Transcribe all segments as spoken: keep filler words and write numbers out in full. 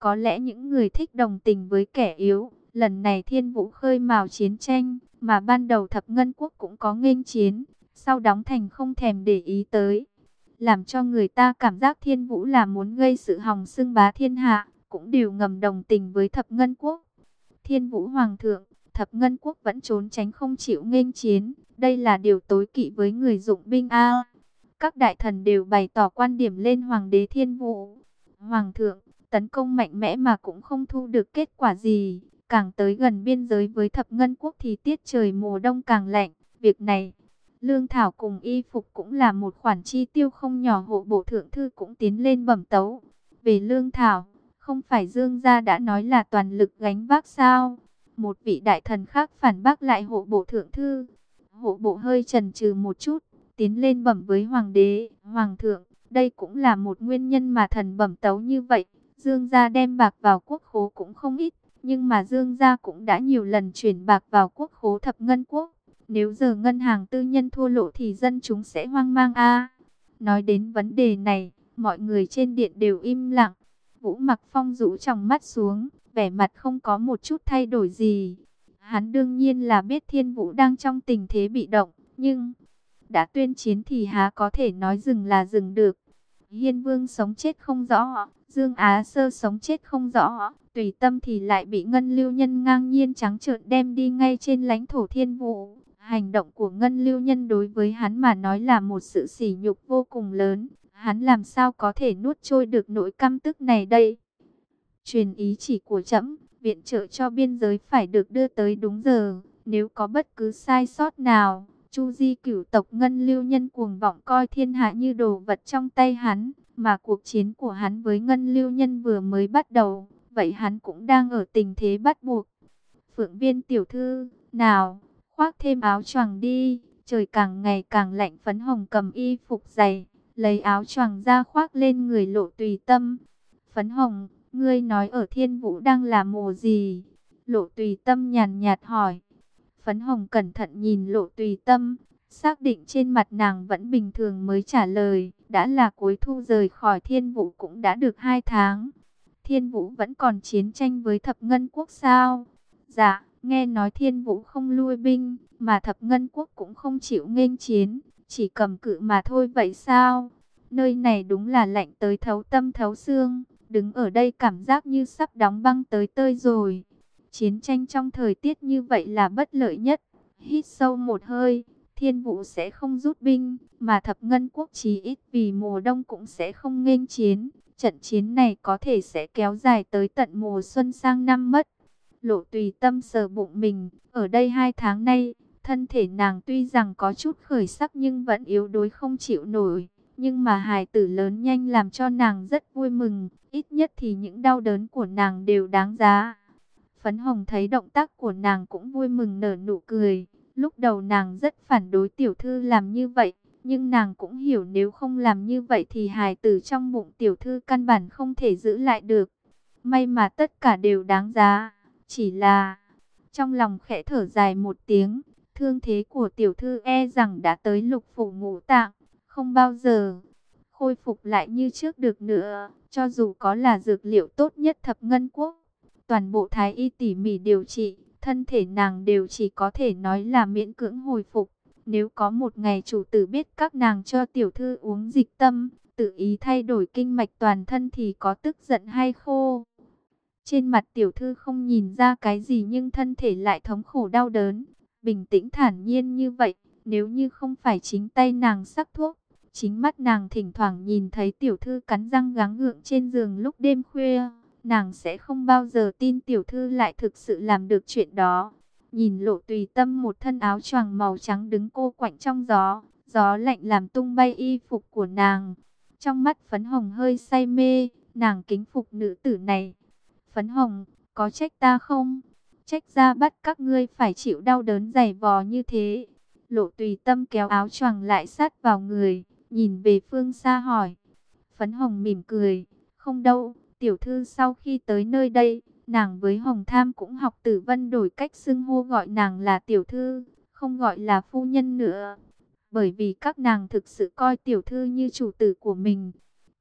Có lẽ những người thích đồng tình với kẻ yếu, lần này Thiên Vũ khơi mào chiến tranh, mà ban đầu Thập Ngân Quốc cũng có nghênh chiến, sau đóng thành không thèm để ý tới, làm cho người ta cảm giác Thiên Vũ là muốn gây sự hòng xưng bá thiên hạ, cũng đều ngầm đồng tình với Thập Ngân Quốc. Thiên Vũ Hoàng thượng, Thập Ngân Quốc vẫn trốn tránh không chịu nghênh chiến, đây là điều tối kỵ với người dụng binh a. Các đại thần đều bày tỏ quan điểm lên Hoàng đế Thiên Vũ. Hoàng thượng, tấn công mạnh mẽ mà cũng không thu được kết quả gì, càng tới gần biên giới với Thập Ngân Quốc thì tiết trời mùa đông càng lạnh, việc này lương thảo cùng y phục cũng là một khoản chi tiêu không nhỏ. Hộ bộ thượng thư cũng tiến lên bẩm tấu. Về lương thảo, không phải Dương gia đã nói là toàn lực gánh vác sao? Một vị đại thần khác phản bác lại hộ bộ thượng thư. Hộ bộ hơi chần chừ một chút, tiến lên bẩm với hoàng đế. Hoàng thượng, đây cũng là một nguyên nhân mà thần bẩm tấu như vậy. Dương gia đem bạc vào quốc khố cũng không ít, nhưng mà Dương gia cũng đã nhiều lần chuyển bạc vào quốc khố Thập Ngân Quốc. Nếu giờ ngân hàng tư nhân thua lỗ thì dân chúng sẽ hoang mang a. Nói đến vấn đề này, mọi người trên điện đều im lặng. Vũ Mặc Phong rũ tròng mắt xuống, vẻ mặt không có một chút thay đổi gì. Hắn đương nhiên là biết Thiên Vũ đang trong tình thế bị động, nhưng đã tuyên chiến thì há có thể nói dừng là dừng được. Hiên Vương sống chết không rõ, Dương Á Sơ sống chết không rõ, Tùy Tâm thì lại bị Ngân Lưu Nhân ngang nhiên trắng trợn đem đi ngay trên lãnh thổ Thiên Vũ. Hành động của Ngân Lưu Nhân đối với hắn mà nói là một sự sỉ nhục vô cùng lớn. Hắn làm sao có thể nuốt trôi được nỗi căm tức này đây? Truyền ý chỉ của trẫm, viện trợ cho biên giới phải được đưa tới đúng giờ. Nếu có bất cứ sai sót nào, Chu Di cửu tộc Ngân Lưu Nhân cuồng vọng coi thiên hạ như đồ vật trong tay hắn. Mà cuộc chiến của hắn với Ngân Lưu Nhân vừa mới bắt đầu, vậy hắn cũng đang ở tình thế bắt buộc. Phượng Viên tiểu thư, nào, khoác thêm áo choàng đi, trời càng ngày càng lạnh. Phấn Hồng cầm y phục dày, lấy áo choàng ra khoác lên người Lộ Tùy Tâm. Phấn Hồng, ngươi nói ở Thiên Vũ đang là mùa gì? Lộ Tùy Tâm nhàn nhạt hỏi. Phấn Hồng cẩn thận nhìn Lộ Tùy Tâm, xác định trên mặt nàng vẫn bình thường mới trả lời. Đã là cuối thu, rời khỏi Thiên Vũ cũng đã được hai tháng. Thiên Vũ vẫn còn chiến tranh với Thập Ngân Quốc sao? Dạ, nghe nói Thiên Vũ không lui binh, mà Thập Ngân Quốc cũng không chịu nghênh chiến, chỉ cầm cự mà thôi vậy sao? Nơi này đúng là lạnh tới thấu tâm thấu xương, đứng ở đây cảm giác như sắp đóng băng tới tơi rồi. Chiến tranh trong thời tiết như vậy là bất lợi nhất. Hít sâu một hơi, Thiên Vũ sẽ không rút binh, mà Thập Ngân Quốc chí ít vì mùa đông cũng sẽ không nghênh chiến. Trận chiến này có thể sẽ kéo dài tới tận mùa xuân sang năm mất. Lộ Tùy Tâm sờ bụng mình, ở đây hai tháng nay, thân thể nàng tuy rằng có chút khởi sắc nhưng vẫn yếu đuối không chịu nổi. Nhưng mà hài tử lớn nhanh làm cho nàng rất vui mừng, ít nhất thì những đau đớn của nàng đều đáng giá. Phấn Hồng thấy động tác của nàng cũng vui mừng nở nụ cười. Lúc đầu nàng rất phản đối tiểu thư làm như vậy, nhưng nàng cũng hiểu nếu không làm như vậy thì hài tử trong bụng tiểu thư căn bản không thể giữ lại được. May mà tất cả đều đáng giá. Chỉ là, trong lòng khẽ thở dài một tiếng, thương thế của tiểu thư e rằng đã tới lục phủ ngũ tạng, không bao giờ khôi phục lại như trước được nữa. Cho dù có là dược liệu tốt nhất Thập Ngân Quốc, toàn bộ thái y tỉ mỉ điều trị, thân thể nàng đều chỉ có thể nói là miễn cưỡng hồi phục. Nếu có một ngày chủ tử biết các nàng cho tiểu thư uống dịch tâm, tự ý thay đổi kinh mạch toàn thân thì có tức giận hay khô? Trên mặt tiểu thư không nhìn ra cái gì nhưng thân thể lại thống khổ đau đớn. Bình tĩnh thản nhiên như vậy, nếu như không phải chính tay nàng sắc thuốc, chính mắt nàng thỉnh thoảng nhìn thấy tiểu thư cắn răng gắng gượng trên giường lúc đêm khuya, nàng sẽ không bao giờ tin tiểu thư lại thực sự làm được chuyện đó. Nhìn Lộ Tùy Tâm một thân áo choàng màu trắng đứng cô quạnh trong gió, gió lạnh làm tung bay y phục của nàng. Trong mắt Phấn Hồng hơi say mê, nàng kính phục nữ tử này. Phấn Hồng, có trách ta không? Trách ra bắt các ngươi phải chịu đau đớn dày vò như thế. Lộ Tùy Tâm kéo áo choàng lại sát vào người, nhìn về phương xa hỏi. Phấn Hồng mỉm cười, không đâu, tiểu thư sau khi tới nơi đây, nàng với Hồng Tham cũng học Tử Vân đổi cách xưng hô, gọi nàng là tiểu thư, không gọi là phu nhân nữa. Bởi vì các nàng thực sự coi tiểu thư như chủ tử của mình.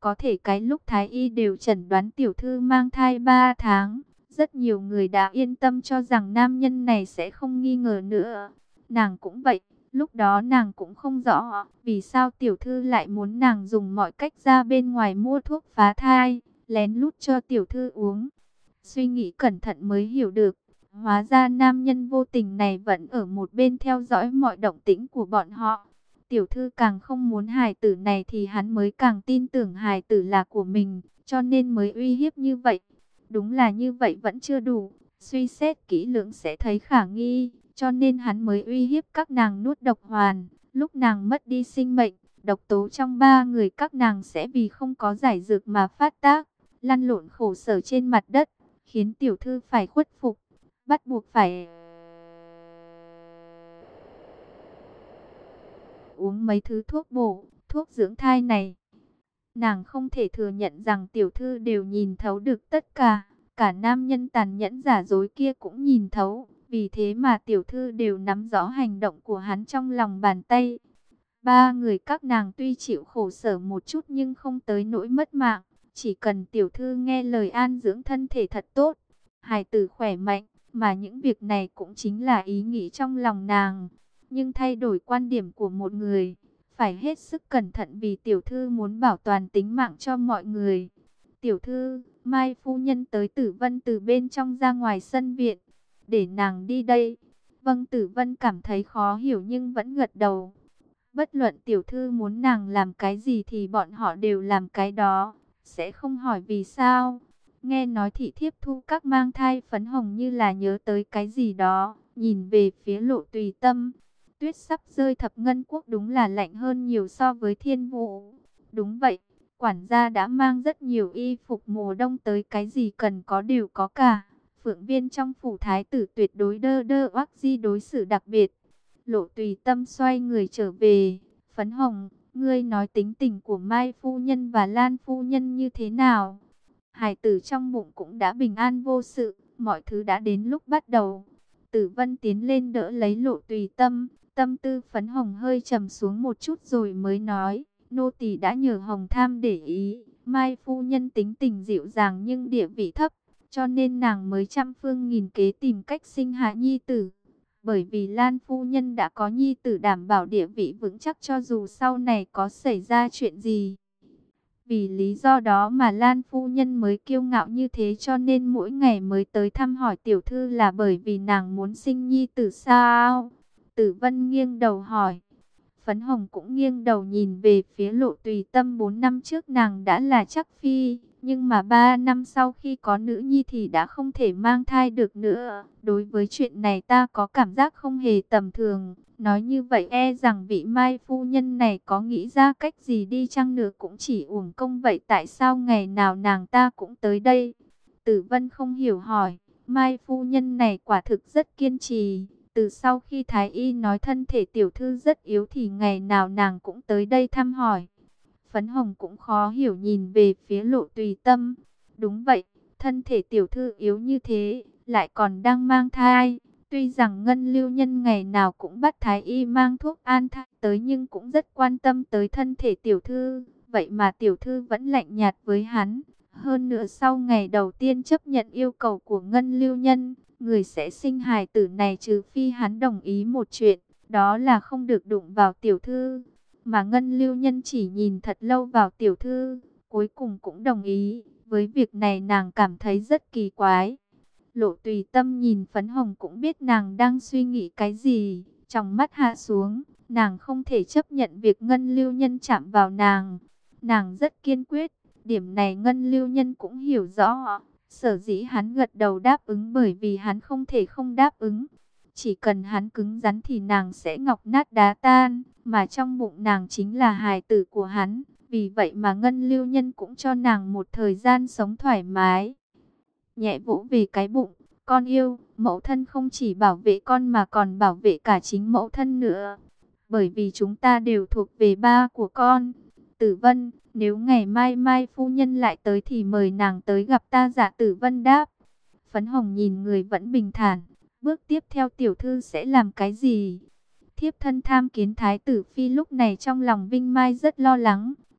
Có thể cái lúc Thái y đều chẩn đoán tiểu thư mang thai ba tháng, rất nhiều người đã yên tâm cho rằng nam nhân này sẽ không nghi ngờ nữa. Nàng cũng vậy, lúc đó nàng cũng không rõ vì sao tiểu thư lại muốn nàng dùng mọi cách ra bên ngoài mua thuốc phá thai, lén lút cho tiểu thư uống. Suy nghĩ cẩn thận mới hiểu được, hóa ra nam nhân vô tình này vẫn ở một bên theo dõi mọi động tĩnh của bọn họ. Tiểu thư càng không muốn hài tử này thì hắn mới càng tin tưởng hài tử là của mình, cho nên mới uy hiếp như vậy. Đúng là như vậy vẫn chưa đủ, suy xét kỹ lưỡng sẽ thấy khả nghi, cho nên hắn mới uy hiếp các nàng nuốt độc hoàn. Lúc nàng mất đi sinh mệnh, độc tố trong ba người các nàng sẽ vì không có giải dược mà phát tác, lăn lộn khổ sở trên mặt đất, khiến tiểu thư phải khuất phục, bắt buộc phải uống mấy thứ thuốc bổ, thuốc dưỡng thai này. Nàng không thể thừa nhận rằng tiểu thư đều nhìn thấu được tất cả, cả nam nhân tàn nhẫn giả dối kia cũng nhìn thấu, vì thế mà tiểu thư đều nắm rõ hành động của hắn trong lòng bàn tay. Ba người các nàng tuy chịu khổ sở một chút nhưng không tới nỗi mất mạng, chỉ cần tiểu thư nghe lời an dưỡng thân thể thật tốt, hài tử khỏe mạnh, mà những việc này cũng chính là ý nghĩ trong lòng nàng. Nhưng thay đổi quan điểm của một người, phải hết sức cẩn thận vì tiểu thư muốn bảo toàn tính mạng cho mọi người. Tiểu thư, Mai phu nhân tới Tử Vân từ bên trong ra ngoài sân viện, để nàng đi đây. Vâng, Tử Vân cảm thấy khó hiểu nhưng vẫn gật đầu. Bất luận tiểu thư muốn nàng làm cái gì thì bọn họ đều làm cái đó, sẽ không hỏi vì sao. Nghe nói thị thiếp thu các mang thai phấn hồng như là nhớ tới cái gì đó, nhìn về phía Lộ Tùy Tâm. Tuyết sắp rơi, thập ngân quốc đúng là lạnh hơn nhiều so với thiên vũ. Đúng vậy, quản gia đã mang rất nhiều y phục mùa đông tới, cái gì cần có đều có cả. Phượng viên trong phủ thái tử tuyệt đối đơ đơ oác di đối xử đặc biệt. Lộ Tùy Tâm xoay người trở về. Phấn hồng, ngươi nói tính tình của Mai phu nhân và Lan phu nhân như thế nào? Hải tử trong bụng cũng đã bình an vô sự, mọi thứ đã đến lúc bắt đầu. Tử Vân tiến lên đỡ lấy Lộ Tùy Tâm. Tâm tư Phấn hồng hơi trầm xuống một chút rồi mới nói, nô tỳ đã nhờ Hồng Tham để ý, Mai phu nhân tính tình dịu dàng nhưng địa vị thấp, cho nên nàng mới trăm phương nghìn kế tìm cách sinh hạ nhi tử. Bởi vì Lan phu nhân đã có nhi tử đảm bảo địa vị vững chắc cho dù sau này có xảy ra chuyện gì. Vì lý do đó mà Lan phu nhân mới kiêu ngạo như thế, cho nên mỗi ngày mới tới thăm hỏi tiểu thư là bởi vì nàng muốn sinh nhi tử sao? Tử Vân nghiêng đầu hỏi. Phấn hồng cũng nghiêng đầu nhìn về phía Lộ Tùy Tâm. Bốn năm trước nàng đã là chắc phi, nhưng mà ba năm sau khi có nữ nhi thì đã không thể mang thai được nữa. Đối với chuyện này ta có cảm giác không hề tầm thường. Nói như vậy e rằng vị Mai phu nhân này có nghĩ ra cách gì đi chăng nữa cũng chỉ uổng công. Vậy tại sao ngày nào nàng ta cũng tới đây? Tử Vân không hiểu hỏi. Mai phu nhân này quả thực rất kiên trì. Từ sau khi Thái Y nói thân thể tiểu thư rất yếu thì ngày nào nàng cũng tới đây thăm hỏi. Phấn hồng cũng khó hiểu nhìn về phía Lộ Tùy Tâm. Đúng vậy, thân thể tiểu thư yếu như thế, lại còn đang mang thai. Tuy rằng Ngân Lưu Nhân ngày nào cũng bắt Thái Y mang thuốc an thai tới nhưng cũng rất quan tâm tới thân thể tiểu thư. Vậy mà tiểu thư vẫn lạnh nhạt với hắn. Hơn nữa sau ngày đầu tiên chấp nhận yêu cầu của Ngân Lưu Nhân, người sẽ sinh hài tử này trừ phi hắn đồng ý một chuyện, đó là không được đụng vào tiểu thư. Mà Ngân Lưu Nhân chỉ nhìn thật lâu vào tiểu thư, cuối cùng cũng đồng ý. Với việc này nàng cảm thấy rất kỳ quái. Lộ Tùy Tâm nhìn Phấn hồng cũng biết nàng đang suy nghĩ cái gì, trong mắt hạ xuống. Nàng không thể chấp nhận việc Ngân Lưu Nhân chạm vào nàng. Nàng rất kiên quyết, điểm này Ngân Lưu Nhân cũng hiểu rõ. Sở dĩ hắn gật đầu đáp ứng bởi vì hắn không thể không đáp ứng. Chỉ cần hắn cứng rắn thì nàng sẽ ngọc nát đá tan, mà trong bụng nàng chính là hài tử của hắn. Vì vậy mà Ngân Lưu Nhân cũng cho nàng một thời gian sống thoải mái. Nhẹ vỗ về cái bụng, con yêu, mẫu thân không chỉ bảo vệ con mà còn bảo vệ cả chính mẫu thân nữa. Bởi vì chúng ta đều thuộc về ba của con. Tử Vân, nếu ngày mai Mai phu nhân lại tới thì mời nàng tới gặp ta. Dạ Tử Vân đáp. Phấn hồng nhìn người vẫn bình thản. Bước tiếp theo tiểu thư sẽ làm cái gì? Thiếp thân tham kiến thái tử phi. Lúc này trong lòng Vinh Mai rất lo lắng.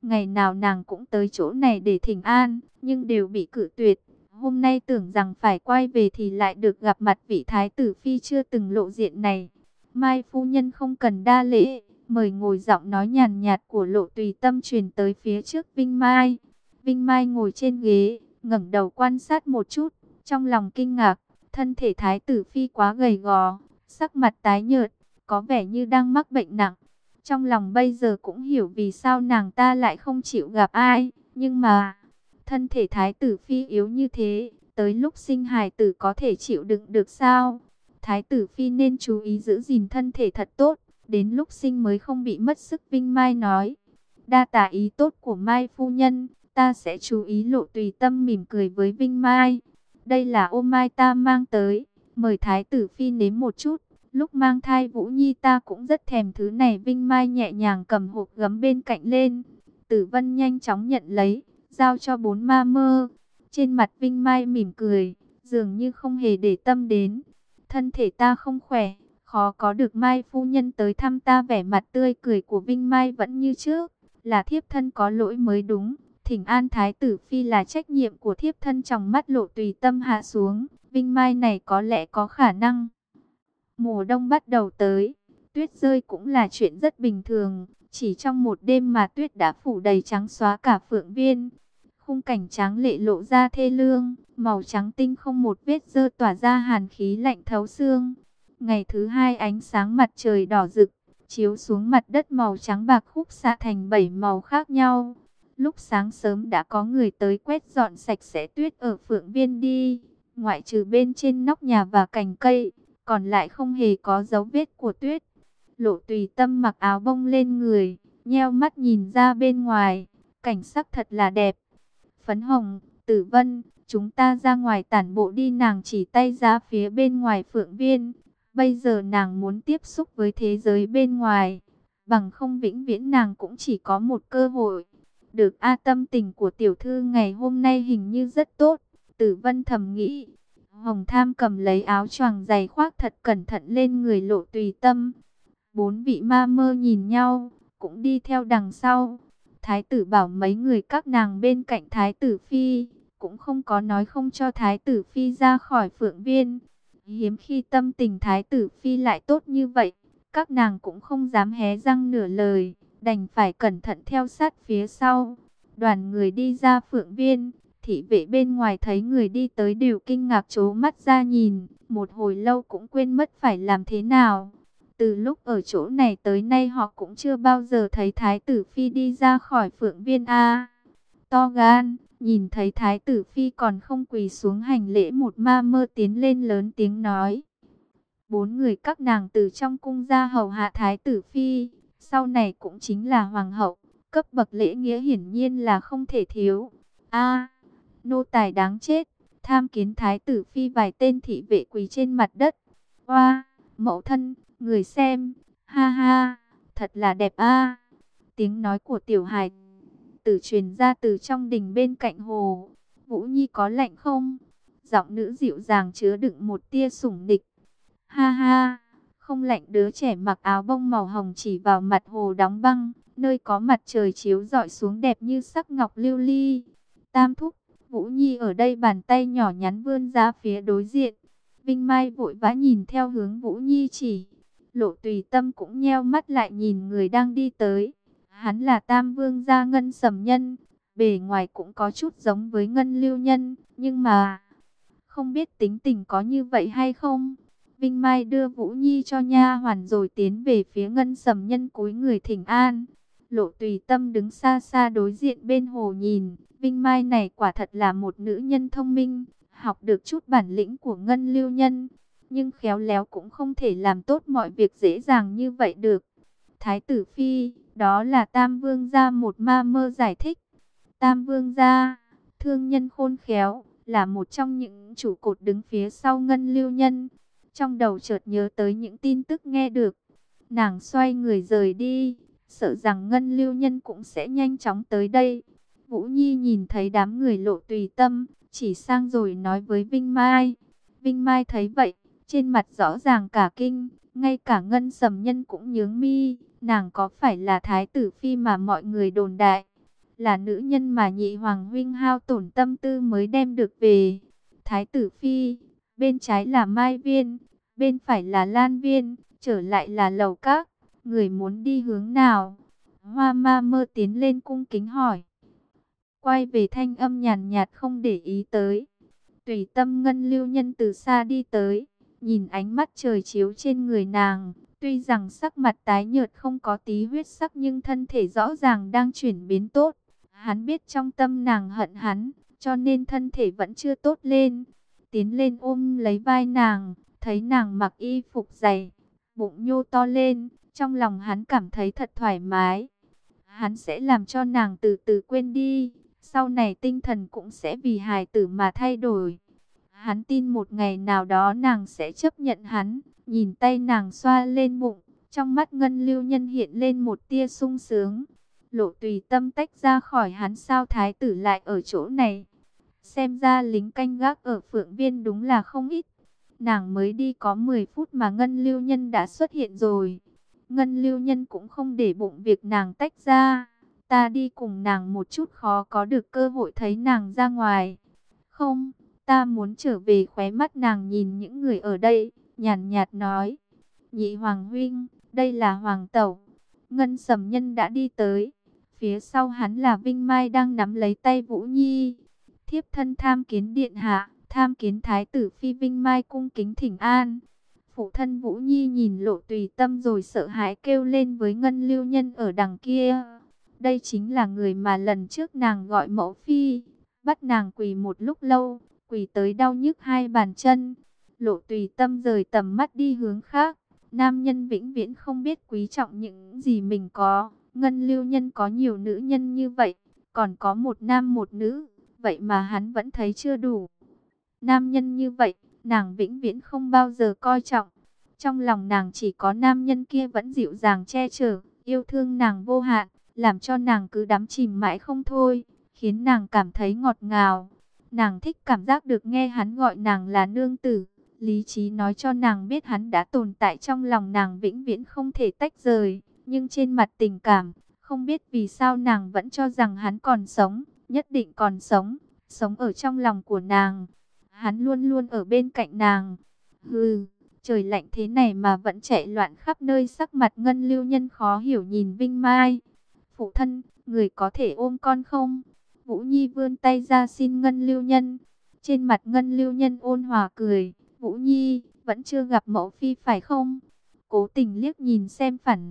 Ngày nào nàng cũng tới chỗ này để thỉnh an, nhưng đều bị cự tuyệt. Hôm nay tưởng rằng phải quay về thì lại được gặp mặt vị thái tử phi chưa từng lộ diện này. Mai phu nhân không cần đa lễ, mời ngồi. Giọng nói nhàn nhạt của Lộ Tùy Tâm truyền tới phía trước Vinh Mai. Vinh Mai ngồi trên ghế, ngẩng đầu quan sát một chút, trong lòng kinh ngạc, thân thể thái tử phi quá gầy gò, sắc mặt tái nhợt, có vẻ như đang mắc bệnh nặng. Trong lòng bây giờ cũng hiểu vì sao nàng ta lại không chịu gặp ai, nhưng mà thân thể thái tử phi yếu như thế, tới lúc sinh hài tử có thể chịu đựng được sao? Thái tử phi nên chú ý giữ gìn thân thể thật tốt, đến lúc sinh mới không bị mất sức. Vinh Mai nói. Đa tạ ý tốt của Mai phu nhân, ta sẽ chú ý. Lộ Tùy Tâm mỉm cười với Vinh Mai. Đây là ô mai ta mang tới, mời thái tử phi nếm một chút. Lúc mang thai Vũ Nhi ta cũng rất thèm thứ này. Vinh Mai nhẹ nhàng cầm hộp gấm bên cạnh lên. Tử Vân nhanh chóng nhận lấy, giao cho bốn ma mơ. Trên mặt Vinh Mai mỉm cười, dường như không hề để tâm đến. Thân thể ta không khỏe, khó có được Mai phu nhân tới thăm ta. Vẻ mặt tươi cười của Vinh Mai vẫn như trước, là thiếp thân có lỗi mới đúng. Thỉnh an thái tử phi là trách nhiệm của thiếp thân. Trong mắt Lộ Tùy Tâm hạ xuống, Vinh Mai này có lẽ có khả năng. Mùa đông bắt đầu tới, tuyết rơi cũng là chuyện rất bình thường. Chỉ trong một đêm mà tuyết đã phủ đầy trắng xóa cả Phượng Viên. Khung cảnh tráng lệ lộ ra thê lương, màu trắng tinh không một vết dơ tỏa ra hàn khí lạnh thấu xương. Ngày thứ hai ánh sáng mặt trời đỏ rực, chiếu xuống mặt đất màu trắng bạc khúc xạ thành bảy màu khác nhau. Lúc sáng sớm đã có người tới quét dọn sạch sẽ tuyết ở Phượng Viên đi. Ngoại trừ bên trên nóc nhà và cành cây, còn lại không hề có dấu vết của tuyết. Lộ Tùy Tâm mặc áo bông lên người, nheo mắt nhìn ra bên ngoài. Cảnh sắc thật là đẹp. Phấn Hồng, Tử Vân, chúng ta ra ngoài tản bộ đi. Nàng chỉ tay ra phía bên ngoài Phượng Viên. Bây giờ nàng muốn tiếp xúc với thế giới bên ngoài, bằng không vĩnh viễn nàng cũng chỉ có một cơ hội. Được a, tâm tình của tiểu thư ngày hôm nay hình như rất tốt. Tử Vân thầm nghĩ. Hồng Tham cầm lấy áo choàng dày khoác thật cẩn thận lên người Lộ Tùy Tâm. Bốn vị ma mơ nhìn nhau, cũng đi theo đằng sau. Thái tử bảo mấy người các nàng bên cạnh thái tử phi, cũng không có nói không cho thái tử phi ra khỏi Phượng Viên. Hiếm khi tâm tình thái tử phi lại tốt như vậy, các nàng cũng không dám hé răng nửa lời, đành phải cẩn thận theo sát phía sau. Đoàn người đi ra Phượng Viên, thị vệ bên ngoài thấy người đi tới đều kinh ngạc trố mắt ra nhìn, một hồi lâu cũng quên mất phải làm thế nào. Từ lúc ở chỗ này tới nay họ cũng chưa bao giờ thấy thái tử phi đi ra khỏi Phượng Viên a. To gan, nhìn thấy thái tử phi còn không quỳ xuống hành lễ. Một ma mơ tiến lên lớn tiếng nói. Bốn người các nàng từ trong cung ra hầu hạ thái tử phi, sau này cũng chính là hoàng hậu, cấp bậc lễ nghĩa hiển nhiên là không thể thiếu. A, nô tài đáng chết, tham kiến thái tử phi. Vài tên thị vệ quỳ trên mặt đất. Oa, mẫu thân, người xem, ha ha, thật là đẹp a. Tiếng nói của tiểu hài tử truyền ra từ trong đình bên cạnh hồ. Vũ Nhi có lạnh không? Giọng nữ dịu dàng chứa đựng một tia sủng nịch. Ha ha, không lạnh. Đứa trẻ mặc áo bông màu hồng chỉ vào mặt hồ đóng băng, nơi có mặt trời chiếu rọi xuống đẹp như sắc ngọc lưu ly. Tam thúc, Vũ Nhi ở đây. Bàn tay nhỏ nhắn vươn ra phía đối diện. Vinh Mai vội vã nhìn theo hướng Vũ Nhi chỉ. Lộ Tùy Tâm cũng nheo mắt lại nhìn người đang đi tới. Hắn là Tam Vương gia Ngân Sầm Nhân, bề ngoài cũng có chút giống với Ngân Lưu Nhân, nhưng mà không biết tính tình có như vậy hay không. Vinh Mai đưa Vũ Nhi cho nha hoàn rồi tiến về phía Ngân Sầm Nhân cúi người thỉnh an. Lộ Tùy Tâm đứng xa xa đối diện bên hồ nhìn. Vinh Mai này quả thật là một nữ nhân thông minh, học được chút bản lĩnh của Ngân Lưu Nhân, nhưng khéo léo cũng không thể làm tốt mọi việc dễ dàng như vậy được. Thái tử phi, đó là Tam Vương gia. Một ma mơ giải thích. Tam Vương gia, thương nhân khôn khéo, là một trong những trụ cột đứng phía sau Ngân Lưu Nhân. Trong đầu chợt nhớ tới những tin tức nghe được, nàng xoay người rời đi, sợ rằng Ngân Lưu Nhân cũng sẽ nhanh chóng tới đây. Vũ Nhi nhìn thấy đám người Lộ Tùy Tâm, chỉ sang rồi nói với Vinh Mai. Vinh Mai thấy vậy, trên mặt rõ ràng cả kinh, ngay cả Ngân Sầm Nhân cũng nhướng mi. Nàng có phải là thái tử phi mà mọi người đồn đại? là nữ nhân mà nhị hoàng huynh hao tổn tâm tư mới đem được về. Thái tử phi, bên trái là Mai Viên, bên phải là Lan Viên, trở lại là Lầu Các, người muốn đi hướng nào? Hoa Ma Mơ tiến lên cung kính hỏi. Quay về thanh âm nhàn nhạt không để ý tới. Tùy Tâm Ngân Lưu Nhân từ xa đi tới, nhìn ánh mắt trời chiếu trên người nàng, tuy rằng sắc mặt tái nhợt không có tí huyết sắc nhưng thân thể rõ ràng đang chuyển biến tốt. Hắn biết trong tâm nàng hận hắn, cho nên thân thể vẫn chưa tốt lên. Tiến lên ôm lấy vai nàng, thấy nàng mặc y phục dày, bụng nhô to lên, trong lòng hắn cảm thấy thật thoải mái. Hắn sẽ làm cho nàng từ từ quên đi, sau này tinh thần cũng sẽ vì hài tử mà thay đổi. Hắn tin một ngày nào đó nàng sẽ chấp nhận hắn. Nhìn tay nàng xoa lên bụng, trong mắt Ngân Lưu Nhân hiện lên một tia sung sướng. Lộ Tùy Tâm tách ra khỏi hắn, sao thái tử lại ở chỗ này? Xem ra lính canh gác ở Phượng Viên đúng là không ít. Nàng mới đi có mười phút mà Ngân Lưu Nhân đã xuất hiện rồi. Ngân Lưu Nhân cũng không để bụng việc nàng tách ra. Ta đi cùng nàng một chút, khó có được cơ hội thấy nàng ra ngoài. Không, ta muốn trở về. Khóe mắt nàng nhìn những người ở đây, nhàn nhạt nói. Nhị hoàng huynh, đây là hoàng tẩu. Ngân Sầm Nhân đã đi tới. Phía sau hắn là Vinh Mai đang nắm lấy tay Vũ Nhi. Thiếp thân tham kiến điện hạ, tham kiến thái tử phi. Vinh Mai cung kính thỉnh an. Phụ thân Vũ Nhi nhìn Lộ Tùy Tâm rồi sợ hãi kêu lên với Ngân Lưu Nhân ở đằng kia. Đây chính là người mà lần trước nàng gọi mẫu phi, bắt nàng quỳ một lúc lâu, quỳ tới đau nhức hai bàn chân. Lộ Tùy Tâm rời tầm mắt đi hướng khác. Nam nhân vĩnh viễn không biết quý trọng những gì mình có. Ngân Lưu Nhân có nhiều nữ nhân như vậy, còn có một nam một nữ, vậy mà hắn vẫn thấy chưa đủ. Nam nhân như vậy, nàng vĩnh viễn không bao giờ coi trọng. Trong lòng nàng chỉ có nam nhân kia vẫn dịu dàng che chở, yêu thương nàng vô hạn, làm cho nàng cứ đắm chìm mãi không thôi, khiến nàng cảm thấy ngọt ngào. Nàng thích cảm giác được nghe hắn gọi nàng là nương tử. Lý trí nói cho nàng biết hắn đã tồn tại trong lòng nàng, vĩnh viễn không thể tách rời. Nhưng trên mặt tình cảm, không biết vì sao nàng vẫn cho rằng hắn còn sống, nhất định còn sống, sống ở trong lòng của nàng. Hắn luôn luôn ở bên cạnh nàng. Hừ, trời lạnh thế này mà vẫn chạy loạn khắp nơi. Sắc mặt Ngân Lưu Nhân khó hiểu nhìn Vinh Mai. Phụ thân, người có thể ôm con không? Vũ Nhi vươn tay ra xin Ngân Lưu Nhân. Trên mặt Ngân Lưu Nhân ôn hòa cười. Vũ Nhi, vẫn chưa gặp mẫu phi phải không? Cố tình liếc nhìn xem phản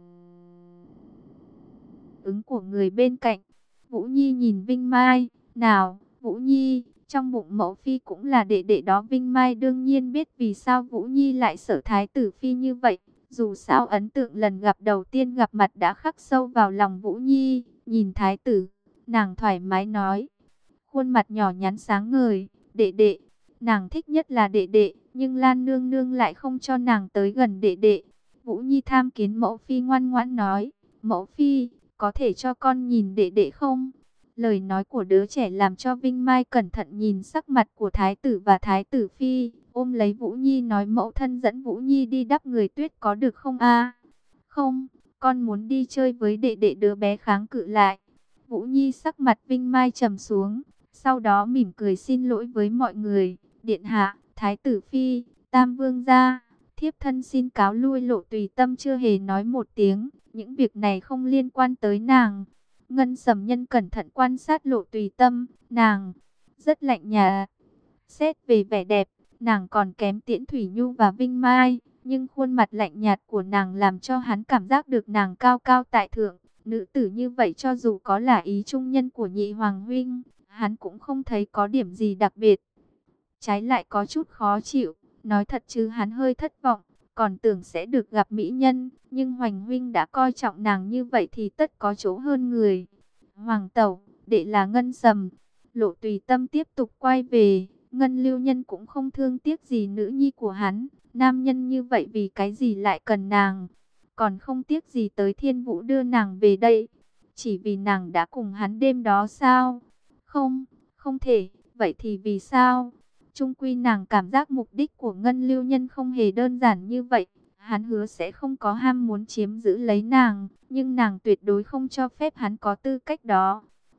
ứng của người bên cạnh. Vũ Nhi nhìn Vinh Mai. Nào, Vũ Nhi, trong bụng mẫu phi cũng là đệ đệ đó. Vinh Mai đương nhiên biết vì sao Vũ Nhi lại sợ thái tử phi như vậy. Dù sao ấn tượng lần gặp đầu tiên gặp mặt đã khắc sâu vào lòng Vũ Nhi. Nhìn thái tử, nàng thoải mái nói. Khuôn mặt nhỏ nhắn sáng ngời. Đệ đệ, nàng thích nhất là đệ đệ. Nhưng Lan nương nương lại không cho nàng tới gần đệ đệ. Vũ Nhi tham kiến mẫu phi, ngoan ngoãn nói. Mẫu phi, có thể cho con nhìn đệ đệ không? Lời nói của đứa trẻ làm cho Vinh Mai cẩn thận nhìn sắc mặt của thái tử và thái tử phi. Ôm lấy Vũ Nhi nói, mẫu thân dẫn Vũ Nhi đi đắp người tuyết có được không a? Không, con muốn đi chơi với đệ đệ. Đứa bé kháng cự lại. Vũ Nhi sắc mặt Vinh Mai trầm xuống. Sau đó mỉm cười xin lỗi với mọi người. Điện hạ, thái tử phi, tam vương gia, thiếp thân xin cáo lui. Lộ Tùy Tâm chưa hề nói một tiếng. Những việc này không liên quan tới nàng. Ngân Sầm Nhân cẩn thận quan sát Lộ Tùy Tâm. Nàng rất lạnh nhạt. Xét về vẻ đẹp, nàng còn kém Tiễn Thủy Nhu và Vinh Mai. Nhưng khuôn mặt lạnh nhạt của nàng làm cho hắn cảm giác được nàng cao cao tại thượng. Nữ tử như vậy cho dù có là ý trung nhân của nhị hoàng huynh, hắn cũng không thấy có điểm gì đặc biệt. Trái lại có chút khó chịu. Nói thật chứ hắn hơi thất vọng. Còn tưởng sẽ được gặp mỹ nhân. Nhưng Hoành huynh đã coi trọng nàng như vậy thì tất có chỗ hơn người. Hoàng tẩu, đệ là Ngân Sầm. Lộ Tùy Tâm tiếp tục quay về. Ngân Lưu Nhân cũng không thương tiếc gì nữ nhi của hắn. Nam nhân như vậy vì cái gì lại cần nàng? Còn không tiếc gì tới Thiên Vũ đưa nàng về đây? Chỉ vì nàng đã cùng hắn đêm đó sao? Không, không thể. Vậy thì vì sao? Chung quy nàng cảm giác mục đích của Ngân Lưu Nhân không hề đơn giản như vậy. Hắn hứa sẽ không có ham muốn chiếm giữ lấy nàng, nhưng nàng tuyệt đối không cho phép hắn có tư cách đó.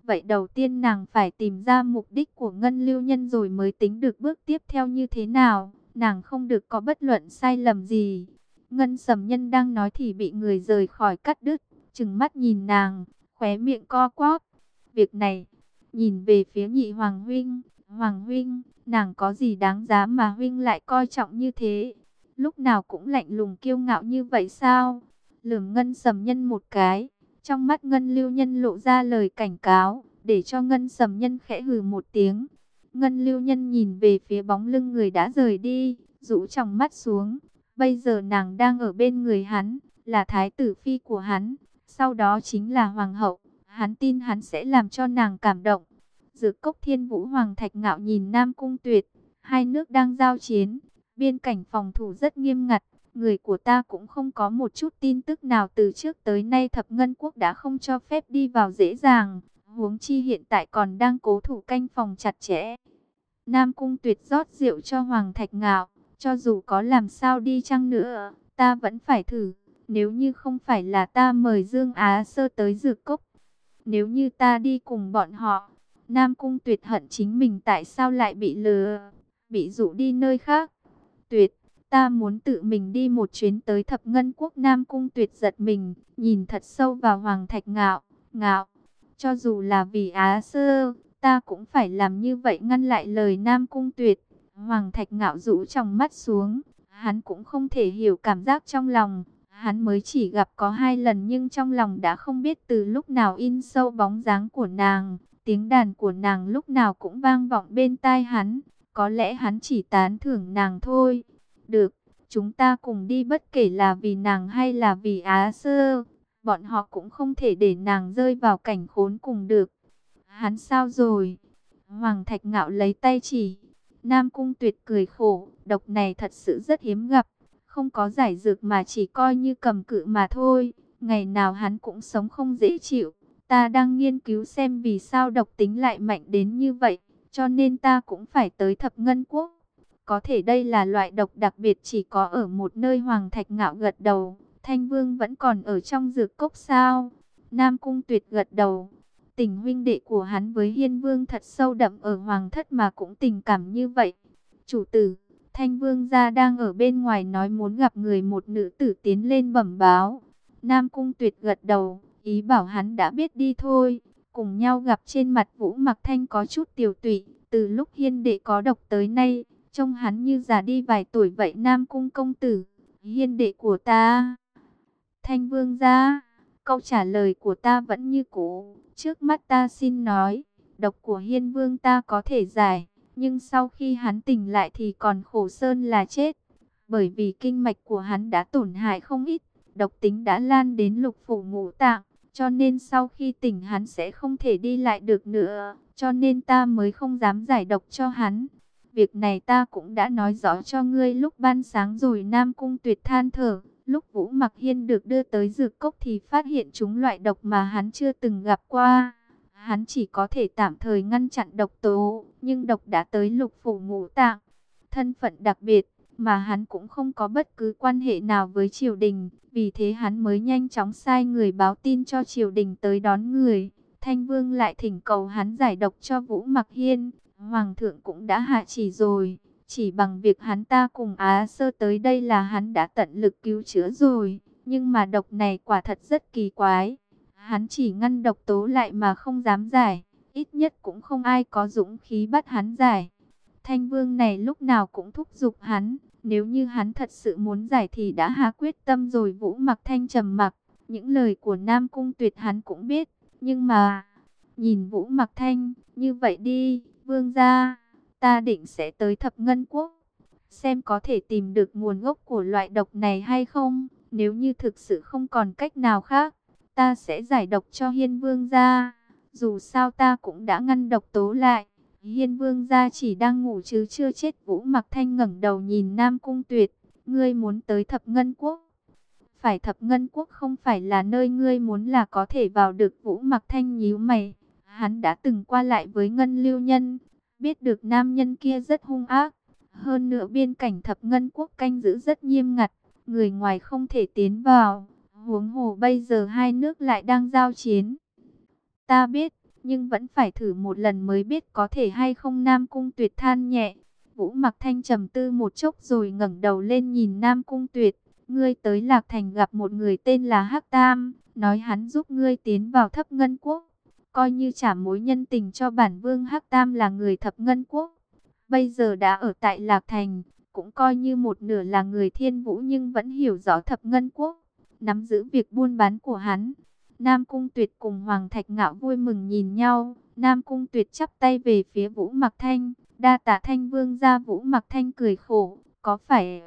Vậy đầu tiên nàng phải tìm ra mục đích của Ngân Lưu Nhân rồi mới tính được bước tiếp theo như thế nào. Nàng không được có bất luận sai lầm gì. Ngân Sầm Nhân đang nói thì bị người rời khỏi cắt đứt, trừng mắt nhìn nàng, khóe miệng co quắp. Việc này, nhìn về phía Nhị Hoàng huynh, Hoàng huynh, nàng có gì đáng giá mà huynh lại coi trọng như thế? Lúc nào cũng lạnh lùng kiêu ngạo như vậy sao? Lườm Ngân Sầm Nhân một cái, trong mắt Ngân Lưu Nhân lộ ra lời cảnh cáo, để cho Ngân Sầm Nhân khẽ hừ một tiếng. Ngân Lưu Nhân nhìn về phía bóng lưng người đã rời đi, rũ tròng mắt xuống. Bây giờ nàng đang ở bên người hắn, là thái tử phi của hắn, sau đó chính là hoàng hậu. Hắn tin hắn sẽ làm cho nàng cảm động. Dược Cốc Thiên Vũ Hoàng Thạch Ngạo nhìn Nam Cung Tuyệt, hai nước đang giao chiến, biên cảnh phòng thủ rất nghiêm ngặt. Người của ta cũng không có một chút tin tức nào từ trước tới nay Thập Ngân Quốc đã không cho phép đi vào dễ dàng. Huống chi hiện tại còn đang cố thủ canh phòng chặt chẽ. Nam Cung Tuyệt rót rượu cho Hoàng Thạch Ngạo. Cho dù có làm sao đi chăng nữa, ta vẫn phải thử. Nếu như không phải là ta mời Dương Á Sơ tới Dược Cốc, nếu như ta đi cùng bọn họ, Nam Cung Tuyệt hận chính mình tại sao lại bị lừa, bị dụ đi nơi khác. Tuyệt, ta muốn tự mình đi một chuyến tới Thập Ngân Quốc. Nam Cung Tuyệt giật mình, nhìn thật sâu vào Hoàng Thạch Ngạo. Ngạo, cho dù là vì Á Sơ, ta cũng phải làm như vậy, ngăn lại lời Nam Cung Tuyệt. Hoàng Thạch Ngạo rũ trong mắt xuống, hắn cũng không thể hiểu cảm giác trong lòng. Hắn mới chỉ gặp có hai lần nhưng trong lòng đã không biết từ lúc nào in sâu bóng dáng của nàng. Tiếng đàn của nàng lúc nào cũng vang vọng bên tai hắn. Có lẽ hắn chỉ tán thưởng nàng thôi. Được, chúng ta cùng đi, bất kể là vì nàng hay là vì Á Sơ. Bọn họ cũng không thể để nàng rơi vào cảnh khốn cùng được. Hắn sao rồi? Hoàng Thạch Ngạo lấy tay chỉ. Nam Cung Tuyệt cười khổ, độc này thật sự rất hiếm gặp. Không có giải dược mà chỉ coi như cầm cự mà thôi. Ngày nào hắn cũng sống không dễ chịu. Ta đang nghiên cứu xem vì sao độc tính lại mạnh đến như vậy. Cho nên ta cũng phải tới Thập Ngân Quốc. Có thể đây là loại độc đặc biệt chỉ có ở một nơi. Hoàng Thạch Ngạo gật đầu. Thanh Vương vẫn còn ở trong dược cốc sao? Nam Cung Tuyệt gật đầu. Tình huynh đệ của hắn với Hiên Vương thật sâu đậm, ở Hoàng thất mà cũng tình cảm như vậy. Chủ tử, Thanh Vương gia đang ở bên ngoài nói muốn gặp người. Một nữ tử tiến lên bẩm báo. Nam Cung Tuyệt gật đầu, ý bảo hắn đã biết đi thôi. Cùng nhau gặp, trên mặt Vũ Mặc Thanh có chút tiều tụy. Từ lúc Hiên đệ có độc tới nay, trông hắn như già đi vài tuổi vậy. Nam Cung công tử, Hiên đệ của ta. Thanh Vương gia, câu trả lời của ta vẫn như cũ. Trước mắt ta xin nói, độc của Hiên Vương ta có thể giải, nhưng sau khi hắn tỉnh lại thì còn khổ sơn là chết. Bởi vì kinh mạch của hắn đã tổn hại không ít, độc tính đã lan đến lục phủ ngũ tạng, cho nên sau khi tỉnh hắn sẽ không thể đi lại được nữa. Cho nên ta mới không dám giải độc cho hắn. Việc này ta cũng đã nói rõ cho ngươi lúc ban sáng rồi. Nam Cung Tuyệt than thở. Lúc Vũ Mặc Hiên được đưa tới dược cốc thì phát hiện chúng loại độc mà hắn chưa từng gặp qua. Hắn chỉ có thể tạm thời ngăn chặn độc tố, nhưng độc đã tới lục phủ ngũ tạng. Thân phận đặc biệt, mà hắn cũng không có bất cứ quan hệ nào với triều đình. Vì thế hắn mới nhanh chóng sai người báo tin cho triều đình tới đón người. Thanh Vương lại thỉnh cầu hắn giải độc cho Vũ Mặc Hiên. Hoàng thượng cũng đã hạ chỉ rồi. Chỉ bằng việc hắn ta cùng Á Sơ tới đây là hắn đã tận lực cứu chữa rồi. Nhưng mà độc này quả thật rất kỳ quái. Hắn chỉ ngăn độc tố lại mà không dám giải. Ít nhất cũng không ai có dũng khí bắt hắn giải. Thanh Vương này lúc nào cũng thúc giục hắn. Nếu như hắn thật sự muốn giải thì đã hạ quyết tâm rồi. Vũ Mặc Thanh trầm mặc. Những lời của Nam Cung Tuyệt hắn cũng biết. Nhưng mà, nhìn Vũ Mặc Thanh, như vậy đi, Vương gia, ta định sẽ tới Thập Ngân Quốc, xem có thể tìm được nguồn gốc của loại độc này hay không. Nếu như thực sự không còn cách nào khác, ta sẽ giải độc cho Hiên Vương gia. Dù sao ta cũng đã ngăn độc tố lại. Hiên Vương gia chỉ đang ngủ chứ chưa chết. Vũ Mặc Thanh ngẩng đầu nhìn Nam Cung Tuyệt. Ngươi muốn tới Thập Ngân Quốc? Phải, Thập Ngân Quốc không phải là nơi ngươi muốn là có thể vào được. Vũ Mặc Thanh nhíu mày. Hắn đã từng qua lại với Ngân Lưu Nhân, biết được nam nhân kia rất hung ác. Hơn nữa biên cảnh Thập Ngân Quốc canh giữ rất nghiêm ngặt, người ngoài không thể tiến vào. Huống hồ bây giờ hai nước lại đang giao chiến. Ta biết, nhưng vẫn phải thử một lần mới biết có thể hay không. Nam Cung Tuyệt than nhẹ. Vũ Mặc Thanh trầm tư một chốc rồi ngẩng đầu lên nhìn Nam Cung Tuyệt. Ngươi tới Lạc Thành gặp một người tên là Hắc Tam, nói hắn giúp ngươi tiến vào Thập Ngân Quốc, coi như trả mối nhân tình cho bản vương. Hắc Tam là người Thập Ngân Quốc, bây giờ đã ở tại Lạc Thành, cũng coi như một nửa là người Thiên Vũ, nhưng vẫn hiểu rõ Thập Ngân Quốc, nắm giữ việc buôn bán của hắn. Nam Cung Tuyệt cùng Hoàng Thạch Ngạo vui mừng nhìn nhau. Nam Cung Tuyệt chắp tay về phía Vũ Mặc Thanh, đa tạ Thanh vương gia. Vũ Mặc Thanh cười khổ, có phải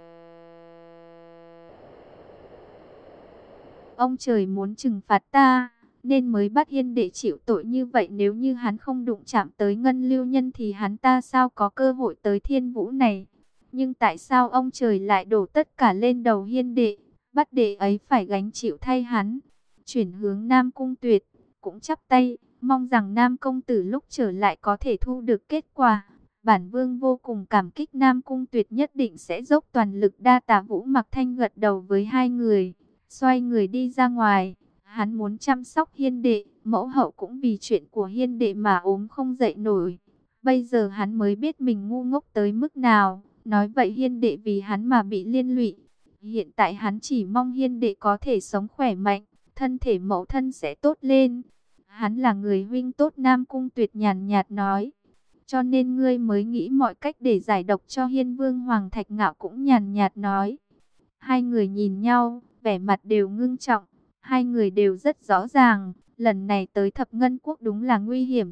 ông trời muốn trừng phạt ta, nên mới bắt Hiên đệ chịu tội như vậy? Nếu như hắn không đụng chạm tới Ngân Lưu Nhân thì hắn ta sao có cơ hội tới Thiên Vũ này? Nhưng tại sao ông trời lại đổ tất cả lên đầu Hiên đệ, bắt đệ ấy phải gánh chịu thay hắn? Chuyển hướng Nam Cung Tuyệt, cũng chắp tay, mong rằng Nam công tử lúc trở lại có thể thu được kết quả. Bản vương vô cùng cảm kích. Nam Cung Tuyệt nhất định sẽ dốc toàn lực. Đa tạ. Vũ Mặc Thanh gật đầu với hai người, xoay người đi ra ngoài. Hắn muốn chăm sóc Hiên đệ, mẫu hậu cũng vì chuyện của Hiên đệ mà ốm không dậy nổi. Bây giờ hắn mới biết mình ngu ngốc tới mức nào, nói vậy Hiên đệ vì hắn mà bị liên lụy. Hiện tại hắn chỉ mong Hiên đệ có thể sống khỏe mạnh, thân thể mẫu thân sẽ tốt lên. Hắn là người huynh tốt. Nam Cung Tuyệt nhàn nhạt nói, cho nên ngươi mới nghĩ mọi cách để giải độc cho Hiên vương. Hoàng Thạch Ngạo cũng nhàn nhạt nói. Hai người nhìn nhau, vẻ mặt đều ngưng trọng. Hai người đều rất rõ ràng, lần này tới Thập Ngân Quốc đúng là nguy hiểm.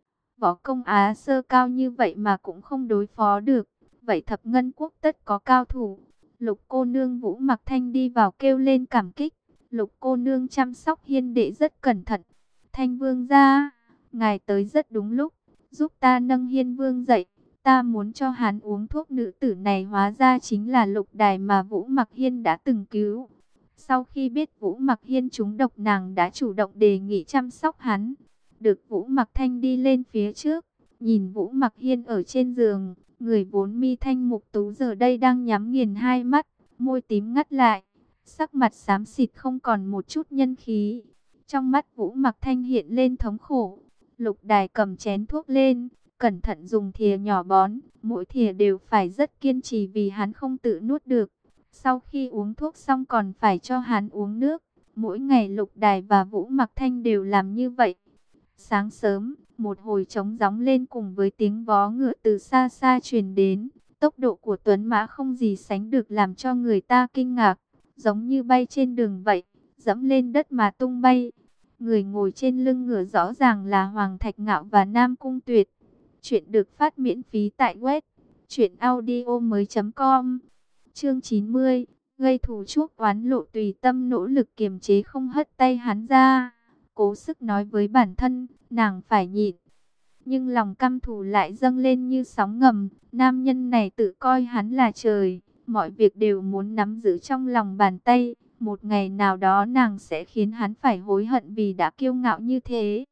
Võ công Á Sơ cao như vậy mà cũng không đối phó được, vậy Thập Ngân Quốc tất có cao thủ. Lục cô nương. Vũ Mặc Thanh đi vào kêu lên cảm kích. Lục cô nương chăm sóc Hiên đệ rất cẩn thận. Thanh vương gia, ngài tới rất đúng lúc, giúp ta nâng Hiên vương dậy. Ta muốn cho hắn uống thuốc. Nữ tử này hóa ra chính là Lục Đài mà Vũ Mặc Hiên đã từng cứu. Sau khi biết Vũ Mặc Hiên trúng độc, nàng đã chủ động đề nghị chăm sóc hắn. Được Vũ Mặc Thanh đi lên phía trước, nhìn Vũ Mặc Hiên ở trên giường, người vốn mi thanh mục tú giờ đây đang nhắm nghiền hai mắt, môi tím ngắt lại, sắc mặt xám xịt không còn một chút nhân khí. Trong mắt Vũ Mặc Thanh hiện lên thống khổ. Lục Đài cầm chén thuốc lên, cẩn thận dùng thìa nhỏ bón, mỗi thìa đều phải rất kiên trì vì hắn không tự nuốt được. Sau khi uống thuốc xong còn phải cho hắn uống nước. Mỗi ngày Lục Đài và Vũ Mặc Thanh đều làm như vậy. Sáng sớm, một hồi trống gióng lên cùng với tiếng vó ngựa từ xa xa truyền đến. Tốc độ của tuấn mã không gì sánh được, làm cho người ta kinh ngạc, giống như bay trên đường vậy, dẫm lên đất mà tung bay. Người ngồi trên lưng ngựa rõ ràng là Hoàng Thạch Ngạo và Nam Cung Tuyệt. Chuyện được phát miễn phí tại web truyện audio mới chấm com. Chương chín mươi, gây thù chuốc oán. Lộ tùy tâm nỗ lực kiềm chế không hất tay hắn ra, cố sức nói với bản thân, nàng phải nhịn. Nhưng lòng căm thù lại dâng lên như sóng ngầm. Nam nhân này tự coi hắn là trời, mọi việc đều muốn nắm giữ trong lòng bàn tay. Một ngày nào đó nàng sẽ khiến hắn phải hối hận vì đã kiêu ngạo như thế.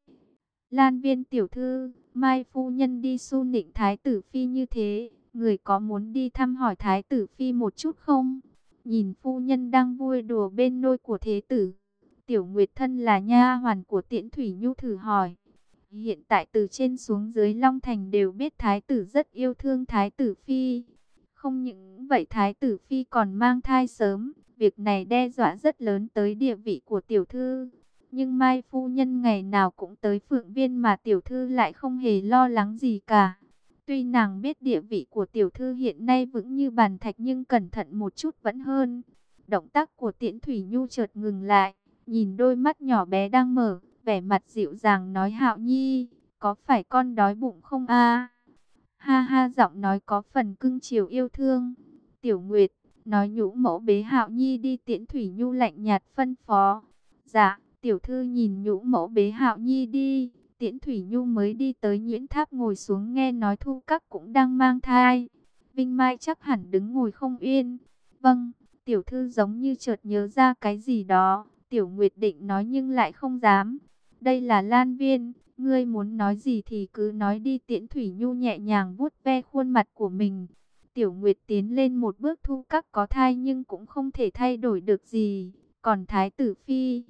Lan Viên tiểu thư, Mai phu nhân đi su nịnh Thái tử phi như thế, người có muốn đi thăm hỏi Thái tử phi một chút không? Nhìn phu nhân đang vui đùa bên nôi của thế tử, Tiểu Nguyệt thân là nha hoàn của Tiễn Thủy Nhu thử hỏi. Hiện tại từ trên xuống dưới Long Thành đều biết Thái tử rất yêu thương Thái tử phi. Không những vậy, Thái tử phi còn mang thai sớm, việc này đe dọa rất lớn tới địa vị của tiểu thư. Nhưng Mai phu nhân ngày nào cũng tới Phượng Viên mà tiểu thư lại không hề lo lắng gì cả. Tuy nàng biết địa vị của tiểu thư hiện nay vững như bàn thạch, nhưng cẩn thận một chút vẫn hơn. Động tác của Tiễn Thủy Nhu chợt ngừng lại, nhìn đôi mắt nhỏ bé đang mở, vẻ mặt dịu dàng nói, Hạo Nhi, có phải con đói bụng không a? Ha ha, giọng nói có phần cưng chiều yêu thương. Tiểu Nguyệt, nói nhũ mẫu bế Hạo Nhi đi. Tiễn Thủy Nhu lạnh nhạt phân phó. Dạ, tiểu thư nhìn nhũ mẫu bế Hạo Nhi đi. Tiễn Thủy Nhu mới đi tới Nhuyễn Tháp ngồi xuống, nghe nói Thu Các cũng đang mang thai. Vinh Mai chắc hẳn đứng ngồi không yên. Vâng, tiểu thư giống như chợt nhớ ra cái gì đó. Tiểu Nguyệt định nói nhưng lại không dám. Đây là Lan Viên, ngươi muốn nói gì thì cứ nói đi. Tiễn Thủy Nhu nhẹ nhàng vuốt ve khuôn mặt của mình. Tiểu Nguyệt tiến lên một bước. Thu Các có thai nhưng cũng không thể thay đổi được gì. Còn Thái tử phi,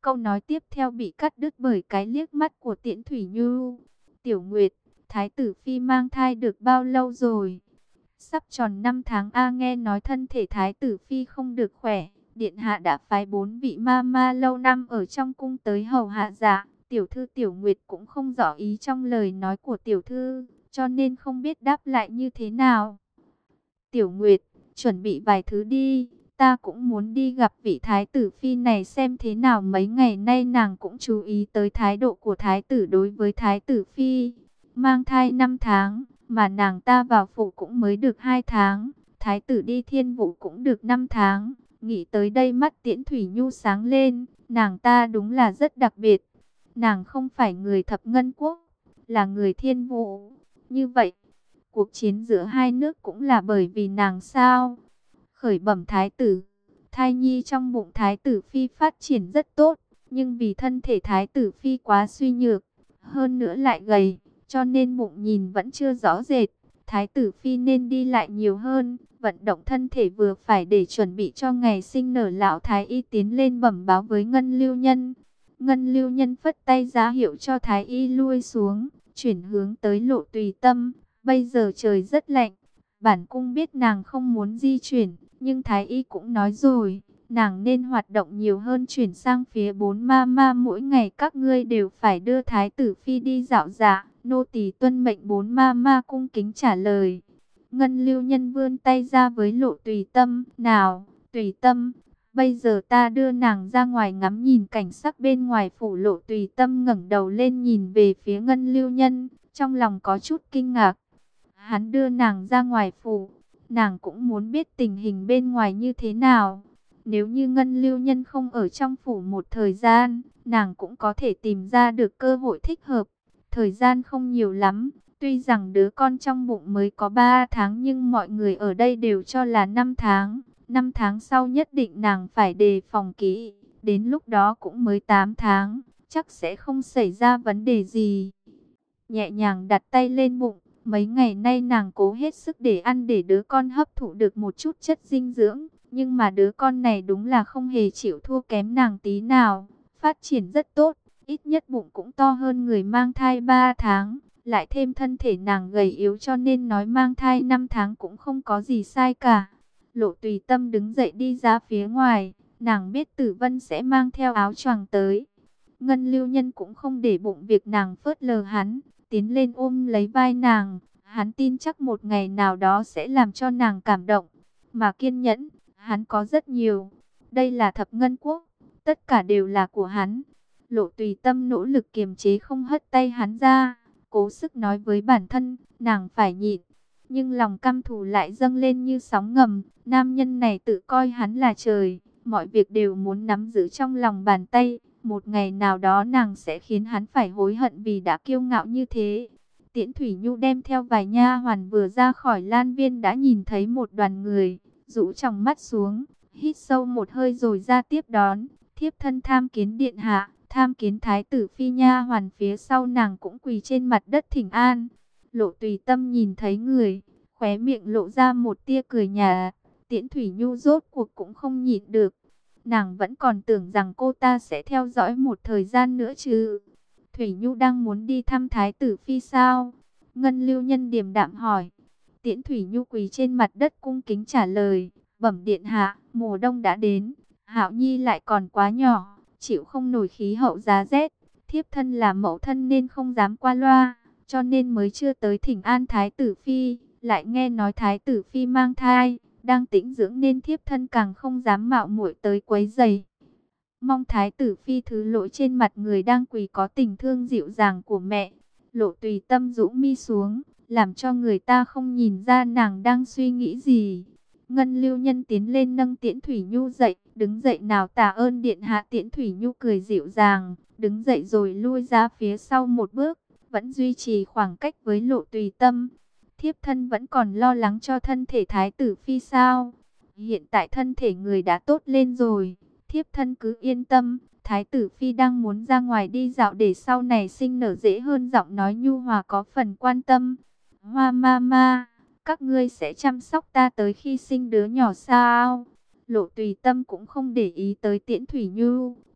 Câu nói tiếp theo bị cắt đứt bởi cái liếc mắt của Tiễn Thủy Nhu. Tiểu Nguyệt, Thái tử Phi mang thai được bao lâu rồi? Sắp tròn năm tháng A, nghe nói thân thể Thái tử Phi không được khỏe. Điện hạ đã phái bốn vị ma ma lâu năm ở trong cung tới hầu hạ dạ. Tiểu thư Tiểu Nguyệt cũng không rõ ý trong lời nói của tiểu thư, cho nên không biết đáp lại như thế nào. Tiểu Nguyệt, chuẩn bị vài thứ đi. Ta cũng muốn đi gặp vị Thái tử Phi này xem thế nào. Mấy ngày nay nàng cũng chú ý tới thái độ của Thái tử đối với Thái tử Phi. Mang thai năm tháng, mà nàng ta vào phủ cũng mới được hai tháng. Thái tử đi thiên vụ cũng được năm tháng. Nghĩ tới đây mắt Tiễn Thủy Nhu sáng lên. Nàng ta đúng là rất đặc biệt. Nàng không phải người thập ngân quốc, là người thiên vụ. Như vậy, cuộc chiến giữa hai nước cũng là bởi vì nàng sao? Khởi bẩm thái tử, thai nhi trong bụng Thái tử Phi phát triển rất tốt, nhưng vì thân thể Thái tử Phi quá suy nhược, hơn nữa lại gầy, cho nên bụng nhìn vẫn chưa rõ rệt. Thái tử Phi nên đi lại nhiều hơn, vận động thân thể vừa phải để chuẩn bị cho ngày sinh nở. Lão Thái y tiến lên bẩm báo với Ngân Lưu Nhân. Ngân Lưu Nhân phất tay ra hiệu cho Thái y lui xuống, chuyển hướng tới Lộ Tùy Tâm. Bây giờ trời rất lạnh, bản cung biết nàng không muốn di chuyển, nhưng Thái y cũng nói rồi, nàng nên hoạt động nhiều hơn, chuyển sang phía bốn ma ma. Mỗi ngày các ngươi đều phải đưa Thái tử Phi đi dạo dạ. Nô tỳ tuân mệnh. Bốn ma ma cung kính trả lời. Ngân Lưu Nhân vươn tay ra với Lộ Tùy Tâm. Nào, Tùy Tâm, bây giờ ta đưa nàng ra ngoài ngắm nhìn cảnh sắc bên ngoài phủ. Lộ Tùy Tâm ngẩng đầu lên nhìn về phía Ngân Lưu Nhân, trong lòng có chút kinh ngạc. Hắn đưa nàng ra ngoài phủ, nàng cũng muốn biết tình hình bên ngoài như thế nào. Nếu như Ngân Lưu Nhân không ở trong phủ một thời gian, nàng cũng có thể tìm ra được cơ hội thích hợp. Thời gian không nhiều lắm, tuy rằng đứa con trong bụng mới có ba tháng nhưng mọi người ở đây đều cho là năm tháng. năm tháng sau nhất định nàng phải đề phòng kỹ, đến lúc đó cũng mới tám tháng, chắc sẽ không xảy ra vấn đề gì. Nhẹ nhàng đặt tay lên bụng, mấy ngày nay nàng cố hết sức để ăn để đứa con hấp thụ được một chút chất dinh dưỡng. Nhưng mà đứa con này đúng là không hề chịu thua kém nàng tí nào, phát triển rất tốt, ít nhất bụng cũng to hơn người mang thai ba tháng. Lại thêm thân thể nàng gầy yếu cho nên nói mang thai năm tháng cũng không có gì sai cả. Lộ Tùy Tâm đứng dậy đi ra phía ngoài, nàng biết Tử Vân sẽ mang theo áo choàng tới. Ngân Lưu Nhân cũng không để bụng việc nàng phớt lờ hắn, tiến lên ôm lấy vai nàng. Hắn tin chắc một ngày nào đó sẽ làm cho nàng cảm động. Mà kiên nhẫn, hắn có rất nhiều. Đây là thập ngân quốc, tất cả đều là của hắn. Lộ Tùy Tâm nỗ lực kiềm chế không hất tay hắn ra, cố sức nói với bản thân, nàng phải nhịn. Nhưng lòng căm thù lại dâng lên như sóng ngầm. Nam nhân này tự coi hắn là trời, mọi việc đều muốn nắm giữ trong lòng bàn tay. Một ngày nào đó nàng sẽ khiến hắn phải hối hận vì đã kiêu ngạo như thế. Tiễn Thủy Nhu đem theo vài nha hoàn vừa ra khỏi lan viên đã nhìn thấy một đoàn người, rũ tròng mắt xuống, hít sâu một hơi rồi ra tiếp đón. Thiếp thân tham kiến điện hạ, tham kiến Thái tử Phi. Nha hoàn phía sau nàng cũng quỳ trên mặt đất thỉnh an. Lộ Tùy Tâm nhìn thấy người, khóe miệng lộ ra một tia cười nhạt. Tiễn Thủy Nhu rốt cuộc cũng không nhịn được. Nàng vẫn còn tưởng rằng cô ta sẽ theo dõi một thời gian nữa chứ. Thủy Nhu đang muốn đi thăm Thái tử Phi sao? Ngân Lưu Nhân điềm đạm hỏi. Tiễn Thủy Nhu quỳ trên mặt đất cung kính trả lời. Bẩm điện hạ, mùa đông đã đến. Hạo Nhi lại còn quá nhỏ, chịu không nổi khí hậu giá rét. Thiếp thân là mẫu thân nên không dám qua loa, cho nên mới chưa tới thỉnh an Thái tử Phi. Lại nghe nói Thái tử Phi mang thai, đang tĩnh dưỡng nên thiếp thân càng không dám mạo muội tới quấy rầy. Mong Thái tử Phi thứ lỗi. Trên mặt người đang quỳ có tình thương dịu dàng của mẹ. Lộ Tùy Tâm rũ mi xuống, làm cho người ta không nhìn ra nàng đang suy nghĩ gì. Ngân Lưu Nhân tiến lên nâng Tiễn Thủy Nhu dậy, đứng dậy nào tạ ơn điện hạ. Tiễn Thủy Nhu cười dịu dàng, đứng dậy rồi lui ra phía sau một bước, vẫn duy trì khoảng cách với Lộ Tùy Tâm. Thiếp thân vẫn còn lo lắng cho thân thể Thái tử Phi sao? Hiện tại thân thể người đã tốt lên rồi, thiếp thân cứ yên tâm. Thái tử Phi đang muốn ra ngoài đi dạo để sau này sinh nở dễ hơn. Giọng nói nhu hòa có phần quan tâm. Hoa ma ma, các ngươi sẽ chăm sóc ta tới khi sinh đứa nhỏ sao? Lộ Tùy Tâm cũng không để ý tới Tiễn Thủy Nhu,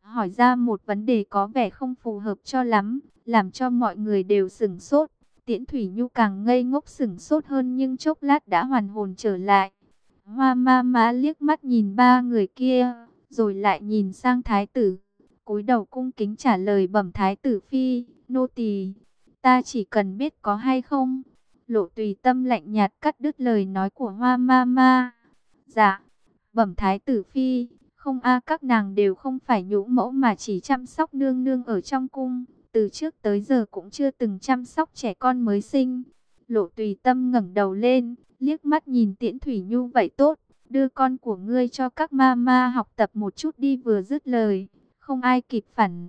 hỏi ra một vấn đề có vẻ không phù hợp cho lắm, làm cho mọi người đều sửng sốt. Tiễn Thủy Nhu càng ngây ngốc sửng sốt hơn, nhưng chốc lát đã hoàn hồn trở lại. Hoa ma má liếc mắt nhìn ba người kia, rồi lại nhìn sang thái tử, cúi đầu cung kính trả lời: bẩm thái tử phi, nô tỳ, ta chỉ cần biết có hay không. Lộ Tùy Tâm lạnh nhạt cắt đứt lời nói của Hoa ma ma. Dạ, bẩm thái tử phi, không a, các nàng đều không phải nhũ mẫu mà chỉ chăm sóc nương nương ở trong cung, từ trước tới giờ cũng chưa từng chăm sóc trẻ con mới sinh. Lộ Tùy Tâm ngẩng đầu lên, liếc mắt nhìn Tiễn Thủy Nhu: vậy tốt, đưa con của ngươi cho các ma ma học tập một chút đi. Vừa dứt lời, không ai kịp phản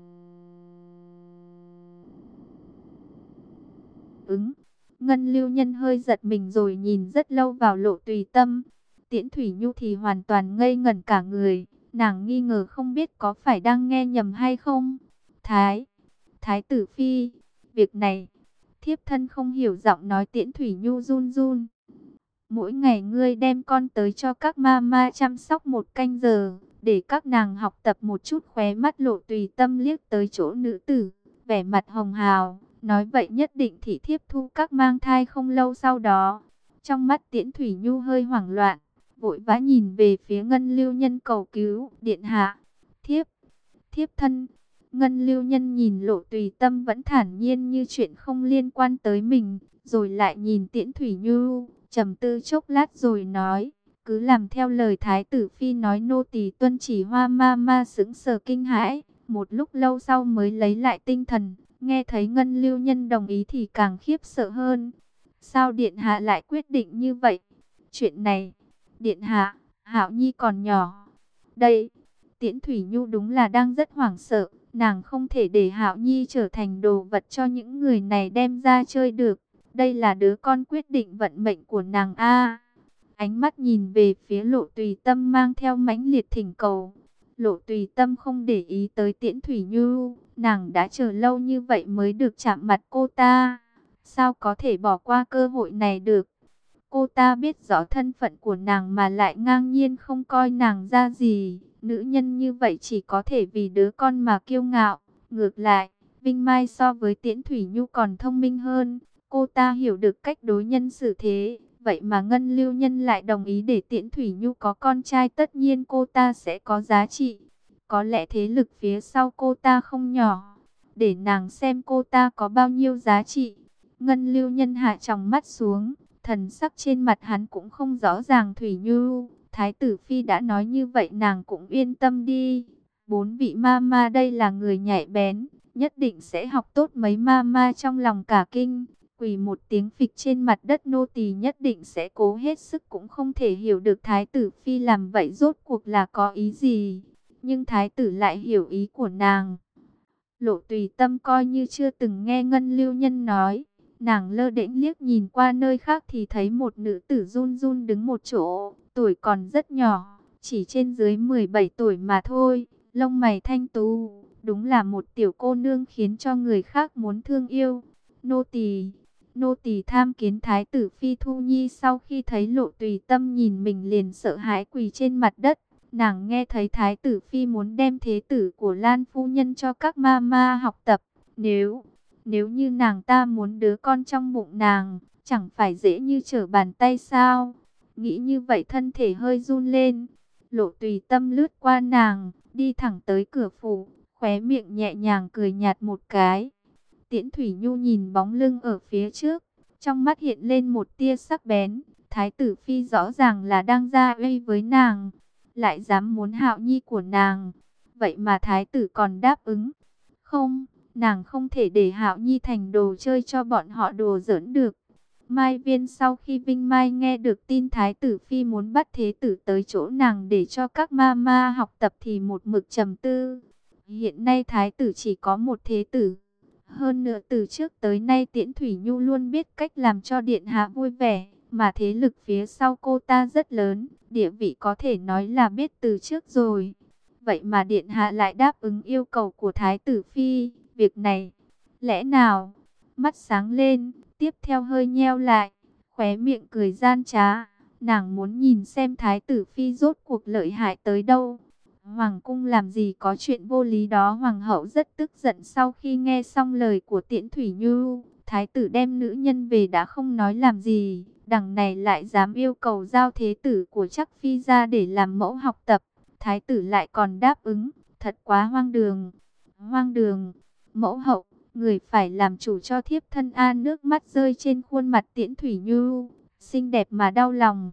ứng. Ngân Lưu Nhân hơi giật mình rồi nhìn rất lâu vào Lộ Tùy Tâm. Tiễn Thủy Nhu thì hoàn toàn ngây ngẩn cả người, nàng nghi ngờ không biết có phải đang nghe nhầm hay không. Thái, Thái tử phi, việc này, thiếp thân không hiểu. Giọng nói Tiễn Thủy Nhu run run. Mỗi ngày ngươi đem con tới cho các ma ma chăm sóc một canh giờ, để các nàng học tập một chút. Khóe mắt Lộ Tùy Tâm liếc tới chỗ nữ tử, vẻ mặt hồng hào, nói: vậy nhất định thị thiếp thu các mang thai không lâu sau đó. Trong mắt Tiễn Thủy Nhu hơi hoảng loạn, vội vã nhìn về phía Ngân Lưu Nhân cầu cứu: điện hạ, thiếp, thiếp thân. Ngân Lưu Nhân nhìn Lộ Tùy Tâm vẫn thản nhiên như chuyện không liên quan tới mình, rồi lại nhìn Tiễn Thủy Nhu, trầm tư chốc lát rồi nói: cứ làm theo lời thái tử phi nói, nô tỳ tuân chỉ. Hoa ma ma sững sờ kinh hãi, một lúc lâu sau mới lấy lại tinh thần, nghe thấy Ngân Lưu Nhân đồng ý thì càng khiếp sợ hơn. Sao điện hạ lại quyết định như vậy? Chuyện này, điện hạ, Hạo Nhi còn nhỏ. Đây, Tiễn Thủy Nhu đúng là đang rất hoảng sợ, nàng không thể để Hạo Nhi trở thành đồ vật cho những người này đem ra chơi được. Đây là đứa con quyết định vận mệnh của nàng a. Ánh mắt nhìn về phía Lộ Tùy Tâm mang theo mãnh liệt thỉnh cầu. Lộ Tùy Tâm không để ý tới Tiễn Thủy Nhu, nàng đã chờ lâu như vậy mới được chạm mặt cô ta, sao có thể bỏ qua cơ hội này được. Cô ta biết rõ thân phận của nàng mà lại ngang nhiên không coi nàng ra gì. Nữ nhân như vậy chỉ có thể vì đứa con mà kiêu ngạo. Ngược lại, Vinh Mai so với Tiễn Thủy Nhu còn thông minh hơn. Cô ta hiểu được cách đối nhân xử thế. Vậy mà Ngân Lưu Nhân lại đồng ý để Tiễn Thủy Nhu có con trai. Tất nhiên cô ta sẽ có giá trị. Có lẽ thế lực phía sau cô ta không nhỏ. Để nàng xem cô ta có bao nhiêu giá trị. Ngân Lưu Nhân hạ tròng mắt xuống, thần sắc trên mặt hắn cũng không rõ ràng. Thủy Nhu, thái tử phi đã nói như vậy nàng cũng yên tâm đi. Bốn vị ma ma đây là người nhạy bén, nhất định sẽ học tốt. Mấy ma ma trong lòng cả kinh, quỳ một tiếng phịch trên mặt đất. Nô tỳ nhất định sẽ cố hết sức. Cũng không thể hiểu được thái tử phi làm vậy rốt cuộc là có ý gì, nhưng thái tử lại hiểu ý của nàng. Lộ Tùy Tâm coi như chưa từng nghe Ngân Lưu Nhân nói. Nàng lơ đễnh liếc nhìn qua nơi khác thì thấy một nữ tử run run đứng một chỗ, tuổi còn rất nhỏ, chỉ trên dưới mười bảy tuổi mà thôi, lông mày thanh tú, đúng là một tiểu cô nương khiến cho người khác muốn thương yêu. Nô tỳ, nô tỳ tham kiến thái tử phi Thu Nhi. Sau khi thấy Lộ Tùy Tâm nhìn mình liền sợ hãi quỳ trên mặt đất. Nàng nghe thấy thái tử phi muốn đem thế tử của Lan phu nhân cho các ma ma học tập, nếu Nếu như nàng ta muốn đứa con trong bụng nàng, chẳng phải dễ như trở bàn tay sao? Nghĩ như vậy thân thể hơi run lên. Lộ Tùy Tâm lướt qua nàng, đi thẳng tới cửa phủ, khóe miệng nhẹ nhàng cười nhạt một cái. Tiễn Thủy Nhu nhìn bóng lưng ở phía trước, trong mắt hiện lên một tia sắc bén. Thái tử phi rõ ràng là đang ra uy với nàng, lại dám muốn Hạo Nhi của nàng. Vậy mà thái tử còn đáp ứng. Không, nàng không thể để Hạo Nhi thành đồ chơi cho bọn họ đùa giỡn được. Mai Viên sau khi Vinh Mai nghe được tin thái tử phi muốn bắt thế tử tới chỗ nàng để cho các ma ma học tập thì một mực trầm tư. Hiện nay thái tử chỉ có một thế tử. Hơn nữa từ trước tới nay Tiễn Thủy Nhu luôn biết cách làm cho điện hạ vui vẻ, mà thế lực phía sau cô ta rất lớn, địa vị có thể nói là biết từ trước rồi. Vậy mà điện hạ lại đáp ứng yêu cầu của thái tử phi. Việc này, lẽ nào? Mắt sáng lên, tiếp theo hơi nheo lại, khóe miệng cười gian trá. Nàng muốn nhìn xem thái tử phi rốt cuộc lợi hại tới đâu. Hoàng cung làm gì có chuyện vô lý đó. Hoàng hậu rất tức giận sau khi nghe xong lời của Tiễn Thủy Nhu. Thái tử đem nữ nhân về đã không nói làm gì, đằng này lại dám yêu cầu giao thế tử của Trắc Phi ra để làm mẫu học tập. Thái tử lại còn đáp ứng, thật quá hoang đường. Hoang đường, mẫu hậu, người phải làm chủ cho thiếp thân a. Nước mắt rơi trên khuôn mặt Tiễn Thủy Nhu, xinh đẹp mà đau lòng.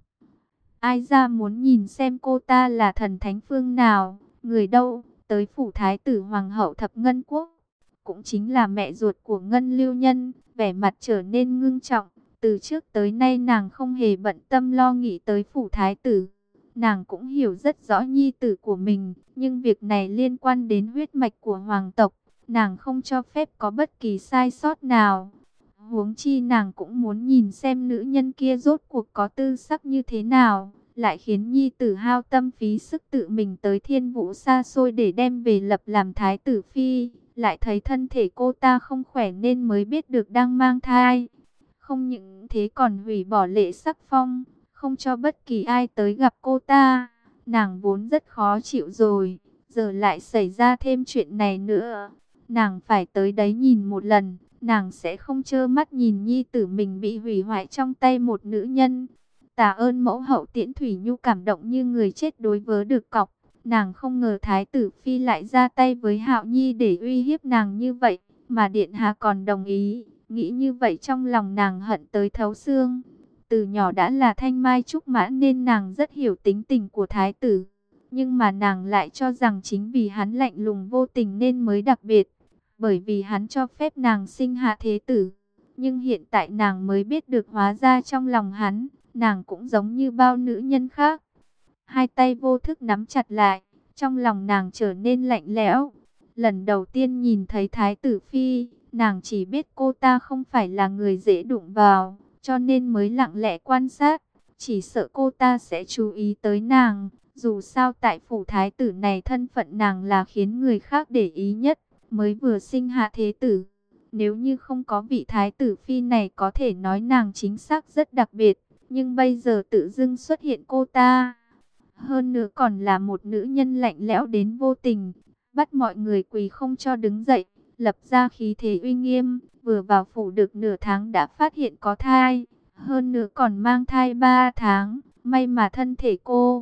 Ai ra muốn nhìn xem cô ta là thần thánh phương nào, người đâu, tới phủ thái tử hoàng hậu thập ngân quốc, cũng chính là mẹ ruột của Ngân Lưu Nhân, vẻ mặt trở nên ngưng trọng. Từ trước tới nay nàng không hề bận tâm lo nghĩ tới phủ thái tử. Nàng cũng hiểu rất rõ nhi tử của mình, nhưng việc này liên quan đến huyết mạch của hoàng tộc, nàng không cho phép có bất kỳ sai sót nào. Huống chi nàng cũng muốn nhìn xem nữ nhân kia rốt cuộc có tư sắc như thế nào, lại khiến nhi tử hao tâm phí sức tự mình tới thiên vũ xa xôi để đem về lập làm thái tử phi. Lại thấy thân thể cô ta không khỏe nên mới biết được đang mang thai. Không những thế còn hủy bỏ lễ sắc phong, không cho bất kỳ ai tới gặp cô ta. Nàng vốn rất khó chịu rồi, giờ lại xảy ra thêm chuyện này nữa. Nàng phải tới đấy nhìn một lần, nàng sẽ không trơ mắt nhìn nhi tử mình bị hủy hoại trong tay một nữ nhân. Tạ ơn mẫu hậu. Tiễn Thủy Nhu cảm động như người chết đối với được cọc. Nàng không ngờ Thái tử Phi lại ra tay với Hạo Nhi để uy hiếp nàng như vậy, mà Điện Hạ còn đồng ý. Nghĩ như vậy trong lòng nàng hận tới thấu xương. Từ nhỏ đã là thanh mai trúc mã nên nàng rất hiểu tính tình của Thái tử. Nhưng mà nàng lại cho rằng chính vì hắn lạnh lùng vô tình nên mới đặc biệt. Bởi vì hắn cho phép nàng sinh hạ thế tử. Nhưng hiện tại nàng mới biết được hóa ra trong lòng hắn, nàng cũng giống như bao nữ nhân khác. Hai tay vô thức nắm chặt lại, trong lòng nàng trở nên lạnh lẽo. Lần đầu tiên nhìn thấy Thái tử Phi, nàng chỉ biết cô ta không phải là người dễ đụng vào, cho nên mới lặng lẽ quan sát. Chỉ sợ cô ta sẽ chú ý tới nàng, dù sao tại phủ thái tử này thân phận nàng là khiến người khác để ý nhất, mới vừa sinh hạ thế tử. Nếu như không có vị Thái tử Phi này có thể nói nàng chính xác rất đặc biệt, nhưng bây giờ tự dưng xuất hiện cô ta. Hơn nữa còn là một nữ nhân lạnh lẽo đến vô tình, bắt mọi người quỳ không cho đứng dậy, lập ra khí thế uy nghiêm, vừa vào phủ được nửa tháng đã phát hiện có thai, hơn nữa còn mang thai ba tháng, may mà thân thể cô.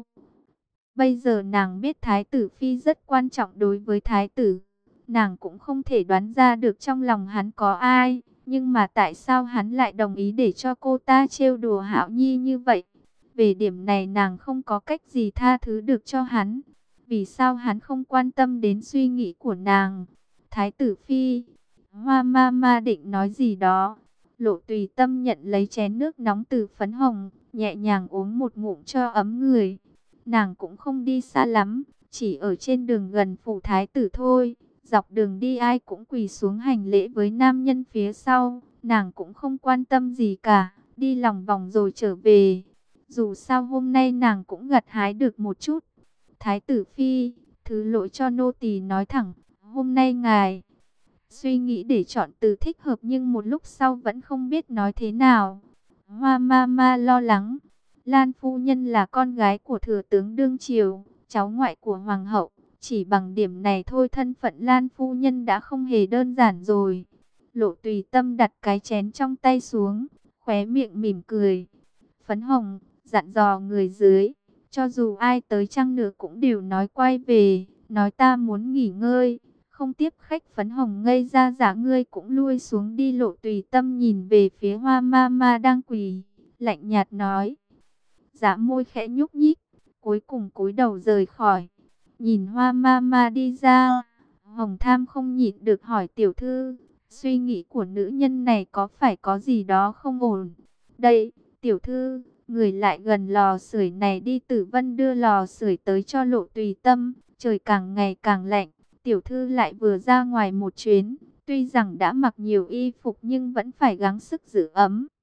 Bây giờ nàng biết Thái tử Phi rất quan trọng đối với Thái tử, nàng cũng không thể đoán ra được trong lòng hắn có ai, nhưng mà tại sao hắn lại đồng ý để cho cô ta trêu đùa Hạo Nhi như vậy? Về điểm này nàng không có cách gì tha thứ được cho hắn. Vì sao hắn không quan tâm đến suy nghĩ của nàng? Thái tử Phi, Hoa ma ma định nói gì đó. Lộ Tùy Tâm nhận lấy chén nước nóng từ Phấn Hồng, nhẹ nhàng uống một ngụm cho ấm người. Nàng cũng không đi xa lắm, chỉ ở trên đường gần phủ thái tử thôi. Dọc đường đi ai cũng quỳ xuống hành lễ với nam nhân phía sau. Nàng cũng không quan tâm gì cả, đi lòng vòng rồi trở về. Dù sao hôm nay nàng cũng gặt hái được một chút. Thái tử Phi, thứ lỗi cho nô tỳ nói thẳng, hôm nay ngài suy nghĩ để chọn từ thích hợp nhưng một lúc sau vẫn không biết nói thế nào. Hoa ma ma lo lắng. Lan phu nhân là con gái của thừa tướng đương triều, cháu ngoại của hoàng hậu. Chỉ bằng điểm này thôi thân phận Lan phu nhân đã không hề đơn giản rồi. Lộ Tùy Tâm đặt cái chén trong tay xuống, khóe miệng mỉm cười. Phấn Hồng dặn dò người dưới, cho dù ai tới chăng nữa cũng đều nói quay về, nói ta muốn nghỉ ngơi, không tiếp khách. Phấn Hồng ngây ra giả ngươi cũng lui xuống đi. Lộ Tùy Tâm nhìn về phía Hoa ma ma đang quỳ, lạnh nhạt nói. Giả môi khẽ nhúc nhích, cuối cùng cúi đầu rời khỏi. Nhìn Hoa ma ma đi ra, Hồng Tham không nhịn được hỏi tiểu thư, suy nghĩ của nữ nhân này có phải có gì đó không ổn? Đây, tiểu thư, người lại gần lò sưởi này đi. Tử Vân đưa lò sưởi tới cho Lộ Tùy Tâm. Trời càng ngày càng lạnh, tiểu thư lại vừa ra ngoài một chuyến, tuy rằng đã mặc nhiều y phục nhưng vẫn phải gắng sức giữ ấm.